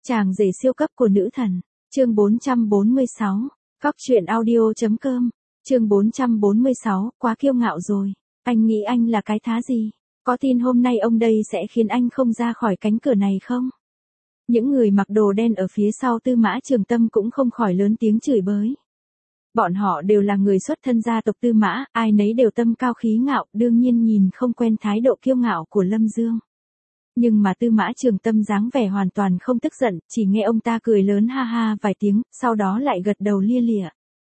Chàng rể siêu cấp của nữ thần. Chương 446. Cóc truyện audio.com. Chương 446, quá kiêu ngạo rồi. Anh nghĩ anh là cái thá gì? Có tin hôm nay ông đây sẽ khiến anh không ra khỏi cánh cửa này không? Những người mặc đồ đen ở phía sau Tư Mã Trường Tâm cũng không khỏi lớn tiếng chửi bới. Bọn họ đều là người xuất thân gia tộc Tư Mã, ai nấy đều tâm cao khí ngạo, đương nhiên nhìn không quen thái độ kiêu ngạo của Lâm Dương. Nhưng mà Tư Mã Trường Tâm dáng vẻ hoàn toàn không tức giận, chỉ nghe ông ta cười lớn ha ha vài tiếng, sau đó lại gật đầu lia lịa.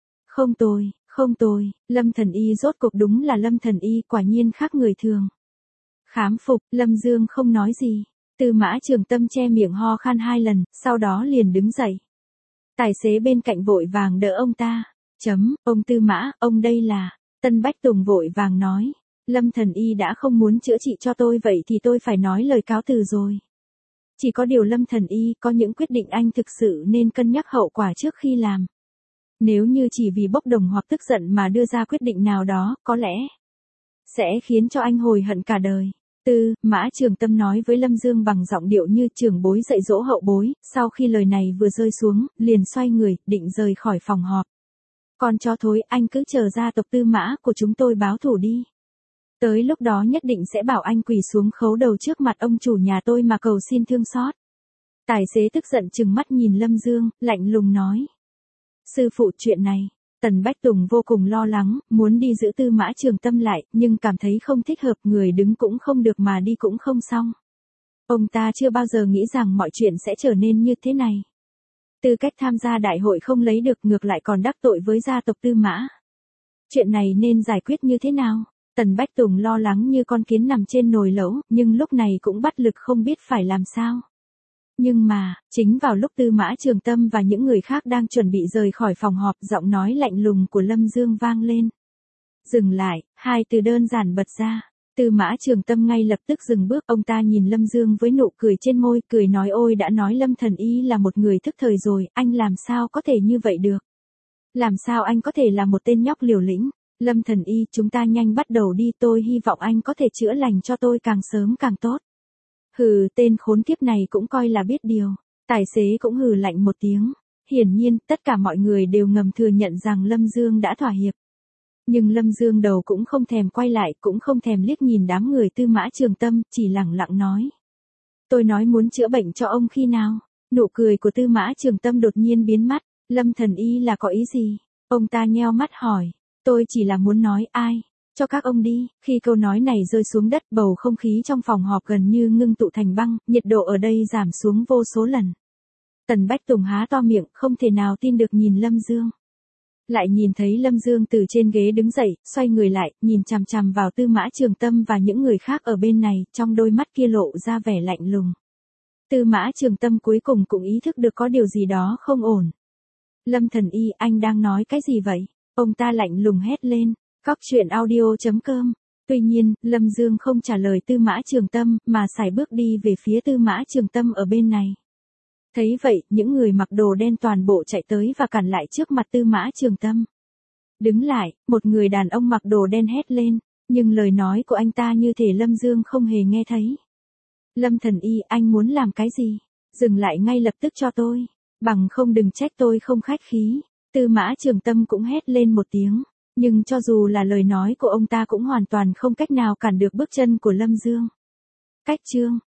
Không tồi, Lâm Thần Y rốt cuộc đúng là Lâm Thần Y, quả nhiên khác người thường. Khám phục, Lâm Dương không nói gì. Tư Mã Trường Tâm che miệng ho khan 2 lần, sau đó liền đứng dậy. Tài xế bên cạnh vội vàng đỡ ông ta. Ông Tư Mã, ông đây là... Tân Bách Tùng vội vàng nói. Lâm Thần Y đã không muốn chữa trị cho tôi vậy thì tôi phải nói lời cáo từ rồi. Chỉ có điều Lâm Thần Y có những quyết định anh thực sự nên cân nhắc hậu quả trước khi làm. Nếu như chỉ vì bốc đồng hoặc tức giận mà đưa ra quyết định nào đó, có lẽ sẽ khiến cho anh hối hận cả đời. Tư Mã Trường Tâm nói với Lâm Dương bằng giọng điệu như trưởng bối dạy dỗ hậu bối, sau khi lời này vừa rơi xuống, liền xoay người, định rời khỏi phòng họp. Còn chó thối, anh cứ chờ gia tộc Tư Mã của chúng tôi báo thù đi. Tới lúc đó nhất định sẽ bảo anh quỳ xuống khấu đầu trước mặt ông chủ nhà tôi mà cầu xin thương xót. Tài xế tức giận trừng mắt nhìn Lâm Dương, lạnh lùng nói. Sư phụ, chuyện này, Tần Bách Tùng vô cùng lo lắng, muốn đi giữ Tư Mã Trường Tâm lại, nhưng cảm thấy không thích hợp, người đứng cũng không được mà đi cũng không xong. Ông ta chưa bao giờ nghĩ rằng mọi chuyện sẽ trở nên như thế này. Tư cách tham gia đại hội không lấy được, ngược lại còn đắc tội với gia tộc Tư Mã. Chuyện này nên giải quyết như thế nào? Tần Bách Tùng lo lắng như con kiến nằm trên nồi lẩu, nhưng lúc này cũng bất lực không biết phải làm sao. Nhưng mà, chính vào lúc Tư Mã Trường Tâm và những người khác đang chuẩn bị rời khỏi phòng họp, giọng nói lạnh lùng của Lâm Dương vang lên. Dừng lại, 2 từ đơn giản bật ra. Tư Mã Trường Tâm ngay lập tức dừng bước, ông ta nhìn Lâm Dương với nụ cười trên môi, cười nói ôi đã nói Lâm Thần Y là một người thức thời rồi, anh làm sao có thể như vậy được? Làm sao anh có thể là một tên nhóc liều lĩnh? Lâm Thần Y, chúng ta nhanh bắt đầu đi, tôi hy vọng anh có thể chữa lành cho tôi càng sớm càng tốt. Hừ, tên khốn kiếp này cũng coi là biết điều. Tài xế cũng hừ lạnh một tiếng. Hiển nhiên, tất cả mọi người đều ngầm thừa nhận rằng Lâm Dương đã thỏa hiệp. Nhưng Lâm Dương đầu cũng không thèm quay lại, cũng không thèm liếc nhìn đám người Tư Mã Trường Tâm, chỉ lẳng lặng nói. Tôi nói muốn chữa bệnh cho ông khi nào? Nụ cười của Tư Mã Trường Tâm đột nhiên biến mất. Lâm Thần Y là có ý gì? Ông ta nheo mắt hỏi. Tôi chỉ là muốn nói ai? Cho các ông đi. Khi câu nói này rơi xuống đất, bầu không khí trong phòng họp gần như ngưng tụ thành băng, nhiệt độ ở đây giảm xuống vô số lần. Tần Bách Tùng há to miệng, không thể nào tin được nhìn Lâm Dương. Lại nhìn thấy Lâm Dương từ trên ghế đứng dậy, xoay người lại, nhìn chằm chằm vào Tư Mã Trường Tâm và những người khác ở bên này, trong đôi mắt kia lộ ra vẻ lạnh lùng. Tư Mã Trường Tâm cuối cùng cũng ý thức được có điều gì đó không ổn. Lâm Thần Y, anh đang nói cái gì vậy? Ông ta lạnh lùng hét lên. Cóc truyện audio.com. Tuy nhiên, Lâm Dương không trả lời Tư Mã Trường Tâm, mà sải bước đi về phía Tư Mã Trường Tâm ở bên này. Thấy vậy, những người mặc đồ đen toàn bộ chạy tới và cản lại trước mặt Tư Mã Trường Tâm. Đứng lại, một người đàn ông mặc đồ đen hét lên, nhưng lời nói của anh ta như thể Lâm Dương không hề nghe thấy. Lâm Thần Y, anh muốn làm cái gì? Dừng lại ngay lập tức cho tôi, bằng không đừng trách tôi không khách khí. Tư Mã Trường Tâm cũng hét lên một tiếng, nhưng cho dù là lời nói của ông ta cũng hoàn toàn không cách nào cản được bước chân của Lâm Dương. Cách chương